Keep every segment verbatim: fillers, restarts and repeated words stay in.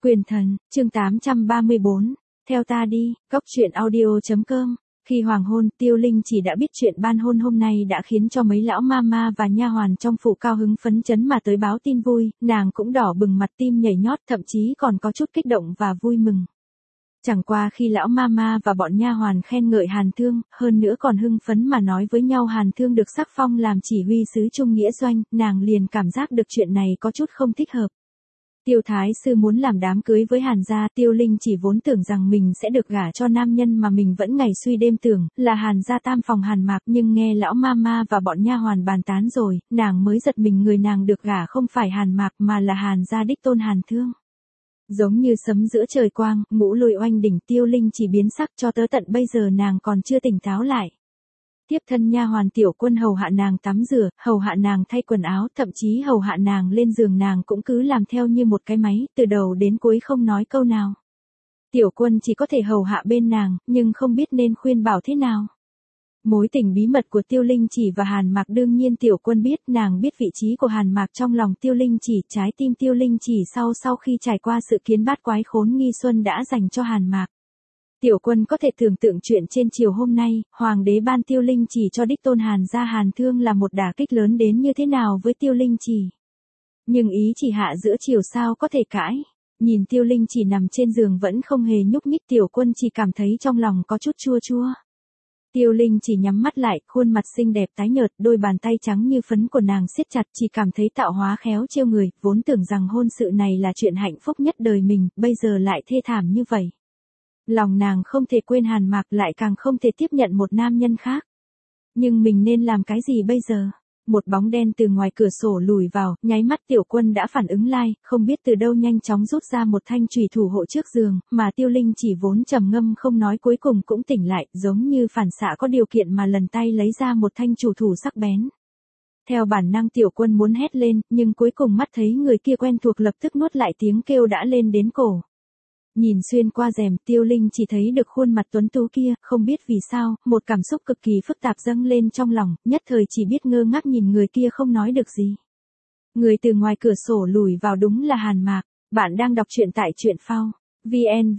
Quyền thần, chương tám trăm ba mươi bốn, theo ta đi, góc truyện audio.com. Khi hoàng hôn, Tiêu Linh chỉ đã biết chuyện ban hôn hôm nay đã khiến cho mấy lão mama và nha hoàn trong phủ cao hứng phấn chấn mà tới báo tin vui, nàng cũng đỏ bừng mặt, tim nhảy nhót, thậm chí còn có chút kích động và vui mừng. Chẳng qua khi lão mama và bọn nha hoàn khen ngợi Hàn Thương, hơn nữa còn hưng phấn mà nói với nhau Hàn Thương được sắc phong làm chỉ huy sứ Trung Nghĩa Doanh, nàng liền cảm giác được chuyện này có chút không thích hợp. Tiêu Thái Sư muốn làm đám cưới với Hàn gia, Tiêu Linh chỉ vốn tưởng rằng mình sẽ được gả cho nam nhân mà mình vẫn ngày suy đêm tưởng, là Hàn gia tam phòng Hàn Mạc, nhưng nghe lão mama và bọn nha hoàn bàn tán rồi, nàng mới giật mình, người nàng được gả không phải Hàn Mạc mà là Hàn gia đích tôn Hàn Thương. Giống như sấm giữa trời quang, ngũ lôi oanh đỉnh, Tiêu Linh chỉ biến sắc, cho tới tận bây giờ nàng còn chưa tỉnh táo lại. Tiếp thân nha hoàn Tiểu Quân hầu hạ nàng tắm rửa, hầu hạ nàng thay quần áo, thậm chí hầu hạ nàng lên giường, nàng cũng cứ làm theo như một cái máy, từ đầu đến cuối không nói câu nào. Tiểu Quân chỉ có thể hầu hạ bên nàng, nhưng không biết nên khuyên bảo thế nào. Mối tình bí mật của Tiêu Linh chỉ và Hàn Mạc đương nhiên Tiểu Quân biết, nàng biết vị trí của Hàn Mạc trong lòng Tiêu Linh chỉ, trái tim Tiêu Linh chỉ sau sau khi trải qua sự kiến bát quái khốn nghi xuân đã dành cho Hàn Mạc. Tiểu Quân có thể tưởng tượng chuyện trên chiều hôm nay, hoàng đế ban Tiêu Linh chỉ cho đích tôn Hàn gia Hàn Thương là một đả kích lớn đến như thế nào với Tiêu Linh chỉ. Nhưng ý chỉ hạ giữa chiều sao có thể cãi. Nhìn Tiêu Linh chỉ nằm trên giường vẫn không hề nhúc nhích, Tiểu Quân chỉ cảm thấy trong lòng có chút chua chua. Tiêu Linh chỉ nhắm mắt lại, khuôn mặt xinh đẹp tái nhợt, đôi bàn tay trắng như phấn của nàng siết chặt, chỉ cảm thấy tạo hóa khéo trêu người, vốn tưởng rằng hôn sự này là chuyện hạnh phúc nhất đời mình, bây giờ lại thê thảm như vậy. Lòng nàng không thể quên Hàn Mạc, lại càng không thể tiếp nhận một nam nhân khác. Nhưng mình nên làm cái gì bây giờ? Một bóng đen từ ngoài cửa sổ lùi vào, nháy mắt Tiểu Quân đã phản ứng lại, không biết từ đâu nhanh chóng rút ra một thanh chùy thủ hộ trước giường, mà Tiêu Linh chỉ vốn trầm ngâm không nói cuối cùng cũng tỉnh lại, giống như phản xạ có điều kiện mà lần tay lấy ra một thanh chùy thủ sắc bén. Theo bản năng Tiểu Quân muốn hét lên, nhưng cuối cùng mắt thấy người kia quen thuộc, lập tức nuốt lại tiếng kêu đã lên đến cổ. Nhìn xuyên qua rèm, Tiêu Linh chỉ thấy được khuôn mặt tuấn tú kia, không biết vì sao, một cảm xúc cực kỳ phức tạp dâng lên trong lòng, nhất thời chỉ biết ngơ ngác nhìn người kia không nói được gì. Người từ ngoài cửa sổ lùi vào đúng là Hàn Mạc. Bạn đang đọc truyện tại truyện phao. vn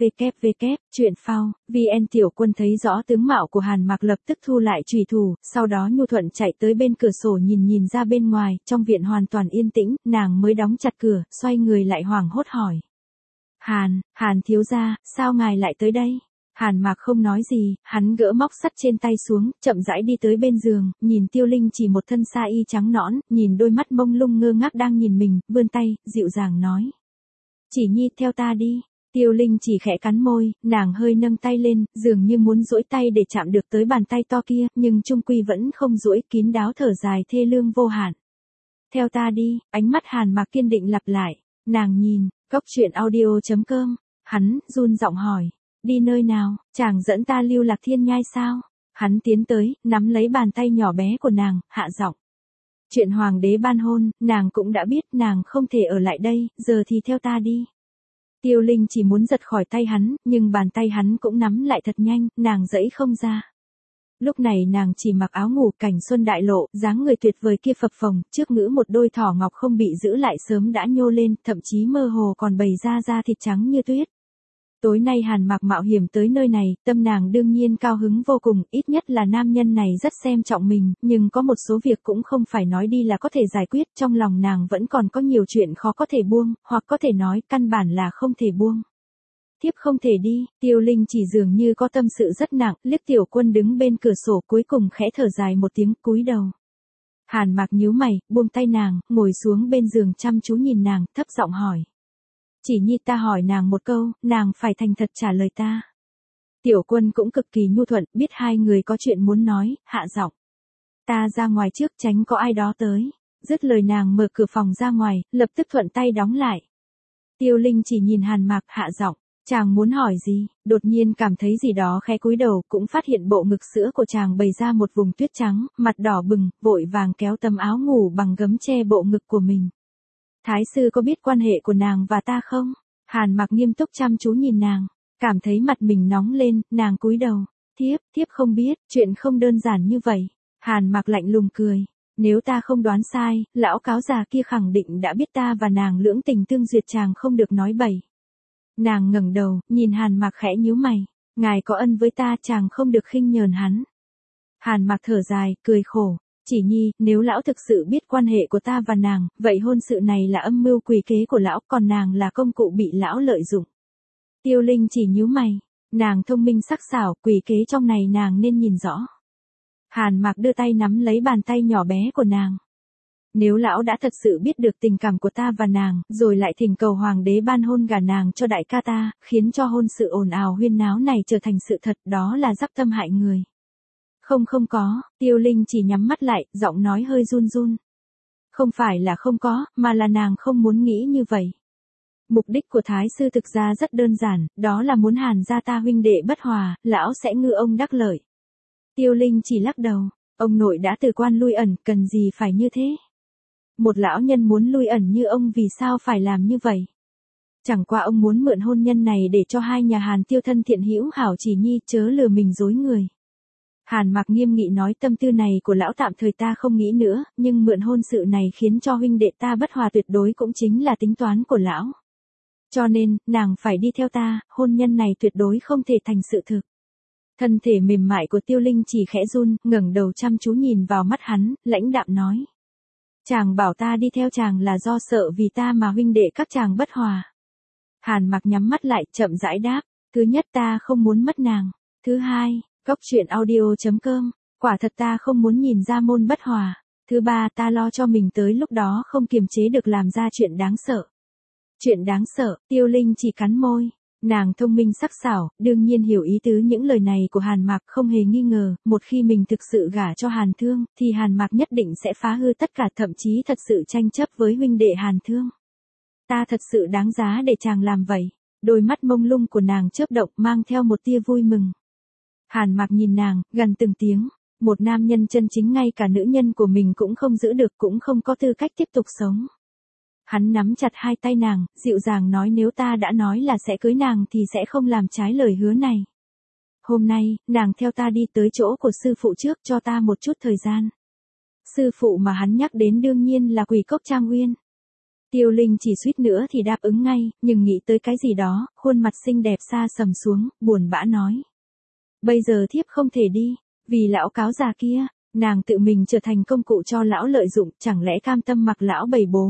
www truyện phao vn. Tiểu Quân thấy rõ tướng mạo của Hàn Mạc, lập tức thu lại chùy thủ, sau đó nhu thuận chạy tới bên cửa sổ nhìn nhìn ra bên ngoài, trong viện hoàn toàn yên tĩnh, nàng mới đóng chặt cửa, xoay người lại hoảng hốt hỏi. Hàn, Hàn thiếu gia, sao ngài lại tới đây? Hàn Mạc không nói gì, hắn gỡ móc sắt trên tay xuống, chậm rãi đi tới bên giường, nhìn Tiêu Linh chỉ một thân sa y trắng nõn, nhìn đôi mắt mông lung ngơ ngác đang nhìn mình, vươn tay, dịu dàng nói. Chỉ nhi, theo ta đi. Tiêu Linh chỉ khẽ cắn môi, nàng hơi nâng tay lên, dường như muốn duỗi tay để chạm được tới bàn tay to kia, nhưng chung quy vẫn không duỗi, kín đáo thở dài thê lương vô hạn. Theo ta đi, ánh mắt Hàn Mạc kiên định lặp lại, nàng nhìn. Góc truyện audio.com. Hắn run giọng hỏi, đi nơi nào? Chàng dẫn ta lưu lạc thiên nhai sao? Hắn tiến tới, nắm lấy bàn tay nhỏ bé của nàng, hạ giọng. Chuyện hoàng đế ban hôn, nàng cũng đã biết, nàng không thể ở lại đây, giờ thì theo ta đi. Tiêu Linh chỉ muốn giật khỏi tay hắn, nhưng bàn tay hắn cũng nắm lại thật nhanh, nàng giãy không ra. Lúc này nàng chỉ mặc áo ngủ, cảnh xuân đại lộ, dáng người tuyệt vời kia phập phồng, trước ngữ một đôi thỏ ngọc không bị giữ lại sớm đã nhô lên, thậm chí mơ hồ còn bày ra da thịt trắng như tuyết. Tối nay Hàn Mạc mạo hiểm tới nơi này, tâm nàng đương nhiên cao hứng vô cùng, ít nhất là nam nhân này rất xem trọng mình, nhưng có một số việc cũng không phải nói đi là có thể giải quyết, trong lòng nàng vẫn còn có nhiều chuyện khó có thể buông, hoặc có thể nói căn bản là không thể buông. Tiếp không thể đi, Tiêu Linh chỉ dường như có tâm sự rất nặng, liếc Tiểu Quân đứng bên cửa sổ, cuối cùng khẽ thở dài một tiếng, cúi đầu. Hàn Mạc nhíu mày, buông tay nàng, ngồi xuống bên giường chăm chú nhìn nàng, thấp giọng hỏi. Chỉ nhi, ta hỏi nàng một câu, nàng phải thành thật trả lời ta. Tiểu Quân cũng cực kỳ nhu thuận, biết hai người có chuyện muốn nói, hạ giọng. Ta ra ngoài trước, tránh có ai đó tới. Dứt lời nàng mở cửa phòng ra ngoài, lập tức thuận tay đóng lại. Tiêu Linh chỉ nhìn Hàn Mạc, hạ giọng. Chàng muốn hỏi gì? Đột nhiên cảm thấy gì đó khẽ cúi đầu, cũng phát hiện bộ ngực sữa của chàng bày ra một vùng tuyết trắng, mặt đỏ bừng, vội vàng kéo tấm áo ngủ bằng gấm che bộ ngực của mình. Thái sư có biết quan hệ của nàng và ta không? Hàn Mạc nghiêm túc chăm chú nhìn nàng, cảm thấy mặt mình nóng lên, nàng cúi đầu. Thiếp, thiếp không biết, chuyện không đơn giản như vậy. Hàn Mạc lạnh lùng cười. Nếu ta không đoán sai, lão cáo già kia khẳng định đã biết ta và nàng lưỡng tình tương duyệt, chàng không được nói bậy. Nàng ngẩng đầu, nhìn Hàn Mạc khẽ nhíu mày. Ngài có ân với ta, chàng không được khinh nhờn hắn. Hàn Mạc thở dài, cười khổ. Chỉ nhi, nếu lão thực sự biết quan hệ của ta và nàng, vậy hôn sự này là âm mưu quỷ kế của lão, còn nàng là công cụ bị lão lợi dụng. Tiêu Linh chỉ nhíu mày. Nàng thông minh sắc sảo, quỷ kế trong này nàng nên nhìn rõ. Hàn Mạc đưa tay nắm lấy bàn tay nhỏ bé của nàng. Nếu lão đã thật sự biết được tình cảm của ta và nàng, rồi lại thỉnh cầu hoàng đế ban hôn gả nàng cho đại ca ta, khiến cho hôn sự ồn ào huyên náo này trở thành sự thật, đó là dắc tâm hại người. Không không có, Tiêu Linh chỉ nhắm mắt lại, giọng nói hơi run run. Không phải là không có, mà là nàng không muốn nghĩ như vậy. Mục đích của Thái sư thực ra rất đơn giản, đó là muốn Hàn gia ta huynh đệ bất hòa, lão sẽ ngư ông đắc lợi. Tiêu Linh chỉ lắc đầu, ông nội đã từ quan lui ẩn, cần gì phải như thế? Một lão nhân muốn lui ẩn như ông vì sao phải làm như vậy? Chẳng qua ông muốn mượn hôn nhân này để cho hai nhà Hàn Tiêu thân thiện hữu hảo, chỉ nhi chớ lừa mình dối người. Hàn Mạc nghiêm nghị nói, tâm tư này của lão tạm thời ta không nghĩ nữa, nhưng mượn hôn sự này khiến cho huynh đệ ta bất hòa tuyệt đối cũng chính là tính toán của lão. Cho nên, nàng phải đi theo ta, hôn nhân này tuyệt đối không thể thành sự thực. Thân thể mềm mại của Tiêu Linh chỉ khẽ run, ngẩng đầu chăm chú nhìn vào mắt hắn, lãnh đạm nói. Chàng bảo ta đi theo chàng là do sợ vì ta mà huynh đệ các chàng bất hòa. Hàn Mạc nhắm mắt lại, chậm rãi đáp. Thứ nhất, ta không muốn mất nàng. Thứ hai, Cốc truyện audio chấm com, quả thật ta không muốn nhìn ra môn bất hòa. Thứ ba, ta lo cho mình tới lúc đó không kiềm chế được làm ra chuyện đáng sợ. Chuyện đáng sợ, Tiêu Linh chỉ cắn môi. Nàng thông minh sắc sảo, đương nhiên hiểu ý tứ những lời này của Hàn Mạc, không hề nghi ngờ, một khi mình thực sự gả cho Hàn Thương, thì Hàn Mạc nhất định sẽ phá hư tất cả, thậm chí thật sự tranh chấp với huynh đệ Hàn Thương. Ta thật sự đáng giá để chàng làm vậy. Đôi mắt mông lung của nàng chớp động, mang theo một tia vui mừng. Hàn Mạc nhìn nàng, gần từng tiếng. Một nam nhân chân chính ngay cả nữ nhân của mình cũng không giữ được, cũng không có tư cách tiếp tục sống. Hắn nắm chặt hai tay nàng, dịu dàng nói, nếu ta đã nói là sẽ cưới nàng thì sẽ không làm trái lời hứa này. Hôm nay, nàng theo ta đi tới chỗ của sư phụ trước, cho ta một chút thời gian. Sư phụ mà hắn nhắc đến đương nhiên là Quỷ Cốc Trang Uyên. Tiêu Linh chỉ suýt nữa thì đáp ứng ngay, nhưng nghĩ tới cái gì đó, khuôn mặt xinh đẹp xa sầm xuống, buồn bã nói. Bây giờ thiếp không thể đi, vì lão cáo già kia, nàng tự mình trở thành công cụ cho lão lợi dụng, chẳng lẽ cam tâm mặc lão bày bố.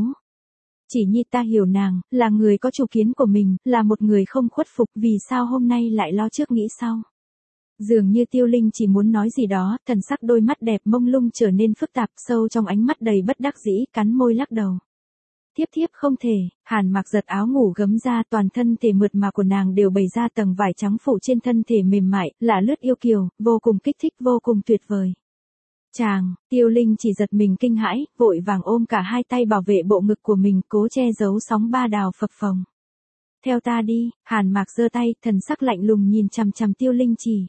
Chỉ nhi ta hiểu nàng, là người có chủ kiến của mình, là một người không khuất phục, vì sao hôm nay lại lo trước nghĩ sau. Dường như Tiêu Linh chỉ muốn nói gì đó, thần sắc đôi mắt đẹp mông lung trở nên phức tạp, sâu trong ánh mắt đầy bất đắc dĩ, cắn môi lắc đầu. Thiếp thiếp không thể. Hàn Mạc giật áo ngủ gấm ra, toàn thân thể mượt mà của nàng đều bày ra tầng vải trắng phủ trên thân thể mềm mại, lả lướt yêu kiều, vô cùng kích thích, vô cùng tuyệt vời. Chàng, Tiêu Linh chỉ giật mình kinh hãi, vội vàng ôm cả hai tay bảo vệ bộ ngực của mình, cố che giấu sóng ba đào phập phồng. Theo ta đi. Hàn Mạc giơ tay, thần sắc lạnh lùng nhìn chằm chằm Tiêu Linh chỉ.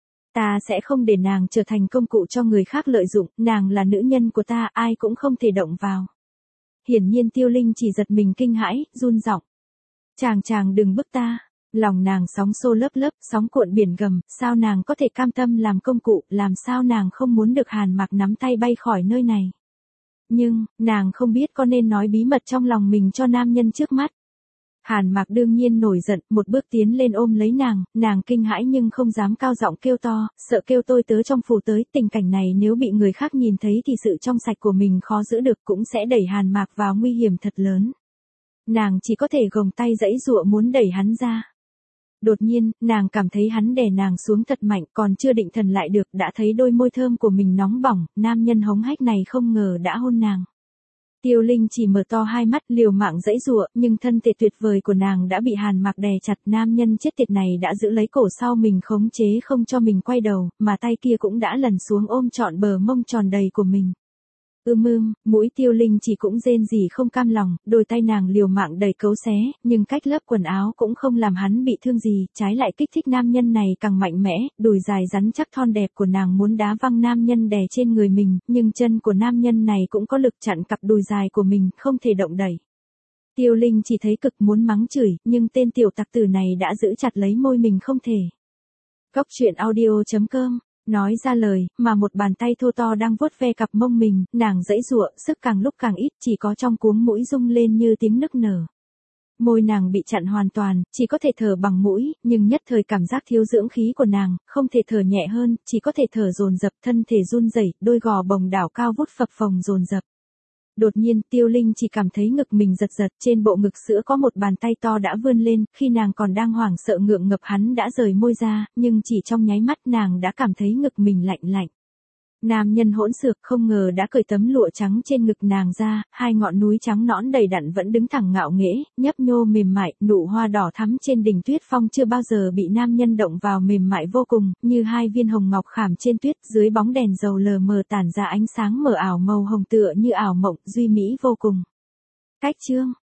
Ta sẽ không để nàng trở thành công cụ cho người khác lợi dụng, nàng là nữ nhân của ta, ai cũng không thể động vào. Hiển nhiên Tiêu Linh chỉ giật mình kinh hãi, run giọng. Chàng chàng đừng bức ta. Lòng nàng sóng xô lớp lớp, sóng cuộn biển gầm, sao nàng có thể cam tâm làm công cụ, làm sao nàng không muốn được Hàn Mạc nắm tay bay khỏi nơi này. Nhưng, nàng không biết có nên nói bí mật trong lòng mình cho nam nhân trước mắt. Hàn Mạc đương nhiên nổi giận, một bước tiến lên ôm lấy nàng, nàng kinh hãi nhưng không dám cao giọng kêu to, sợ kêu tôi tớ trong phủ tới, tình cảnh này nếu bị người khác nhìn thấy thì sự trong sạch của mình khó giữ được, cũng sẽ đẩy Hàn Mạc vào nguy hiểm thật lớn. Nàng chỉ có thể gồng tay giãy giụa muốn đẩy hắn ra. Đột nhiên, nàng cảm thấy hắn đè nàng xuống thật mạnh, còn chưa định thần lại được, đã thấy đôi môi thơm của mình nóng bỏng, nam nhân hống hách này không ngờ đã hôn nàng. Tiêu Linh chỉ mở to hai mắt, liều mạng giãy giụa, nhưng thân thể tuyệt vời của nàng đã bị Hàn Mạc đè chặt, nam nhân chết tiệt này đã giữ lấy cổ sau mình khống chế không cho mình quay đầu, mà tay kia cũng đã lần xuống ôm trọn bờ mông tròn đầy của mình. Ưm ưm, mũi Tiêu Linh chỉ cũng rên rỉ không cam lòng, đôi tay nàng liều mạng đẩy cấu xé, nhưng cách lớp quần áo cũng không làm hắn bị thương gì, trái lại kích thích nam nhân này càng mạnh mẽ, đùi dài rắn chắc thon đẹp của nàng muốn đá văng nam nhân đè trên người mình, nhưng chân của nam nhân này cũng có lực chặn cặp đùi dài của mình, không thể động đẩy. Tiêu Linh chỉ thấy cực muốn mắng chửi, nhưng tên tiểu tặc tử này đã giữ chặt lấy môi mình không thể. Cốc truyện audio chấm com nói ra lời, mà một bàn tay thô to đang vuốt ve cặp mông mình, nàng giãy giụa, sức càng lúc càng ít, chỉ có trong cuống mũi rung lên như tiếng nức nở. Môi nàng bị chặn hoàn toàn, chỉ có thể thở bằng mũi, nhưng nhất thời cảm giác thiếu dưỡng khí của nàng, không thể thở nhẹ hơn, chỉ có thể thở dồn dập, thân thể run rẩy, đôi gò bồng đảo cao vút phập phồng dồn dập. Đột nhiên, Tiêu Linh chỉ cảm thấy ngực mình giật giật, trên bộ ngực sữa có một bàn tay to đã vươn lên, khi nàng còn đang hoảng sợ ngượng ngập hắn đã rời môi ra, nhưng chỉ trong nháy mắt nàng đã cảm thấy ngực mình lạnh lạnh. Nam nhân hỗn xược không ngờ đã cởi tấm lụa trắng trên ngực nàng ra, hai ngọn núi trắng nõn đầy đặn vẫn đứng thẳng ngạo nghễ, nhấp nhô mềm mại, nụ hoa đỏ thắm trên đỉnh tuyết phong chưa bao giờ bị nam nhân động vào mềm mại vô cùng, như hai viên hồng ngọc khảm trên tuyết, dưới bóng đèn dầu lờ mờ tản ra ánh sáng mờ ảo màu hồng tựa như ảo mộng, duy mỹ vô cùng. Cách chương